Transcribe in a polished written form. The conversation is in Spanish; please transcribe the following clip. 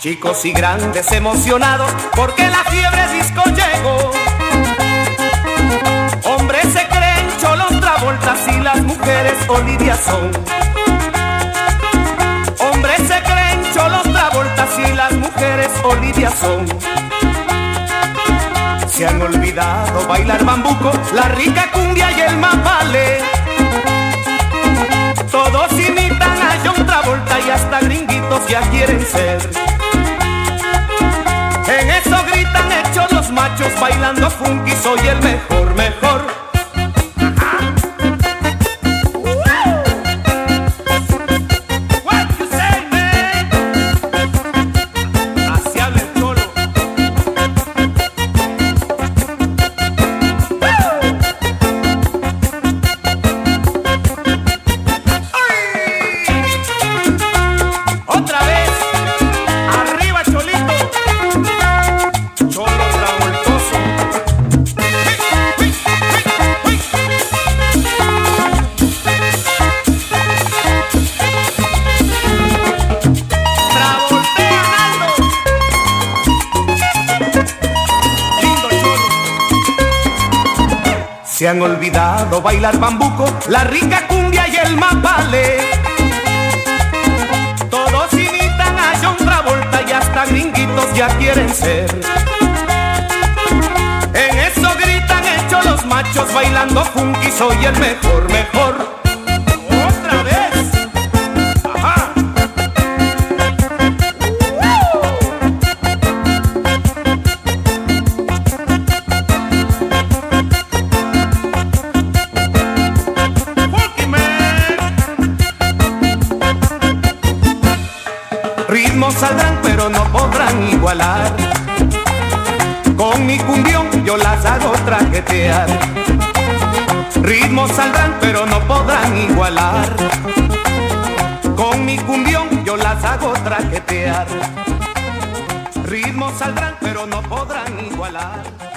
Chicos y grandes emocionados porque la fiebre disco llegó. Hombres se creen Cholos Travoltas y las mujeres Olivia son. Hombres se creen Cholos Travoltas y las mujeres Olivia son. Se han olvidado bailar bambuco, la rica cumbia y el mapale. Todos imitan a John Travolta y hasta gringuitos ya quieren ser. En eso gritan hechos los machos bailando funky, soy el mejor, mejor. Se han olvidado bailar bambuco, la rica cumbia y el mapale. Todos imitan a John Travolta y hasta gringuitos ya quieren ser. En eso gritan hechos los machos bailando funky, soy el mejor, mejor. Otra vez. Ajá. Ritmos saldrán pero no podrán igualar. Con mi cumbión yo las hago traquetear. Ritmos saldrán pero no podrán igualar. Con mi cumbión yo las hago traquetear. Ritmos saldrán pero no podrán igualar.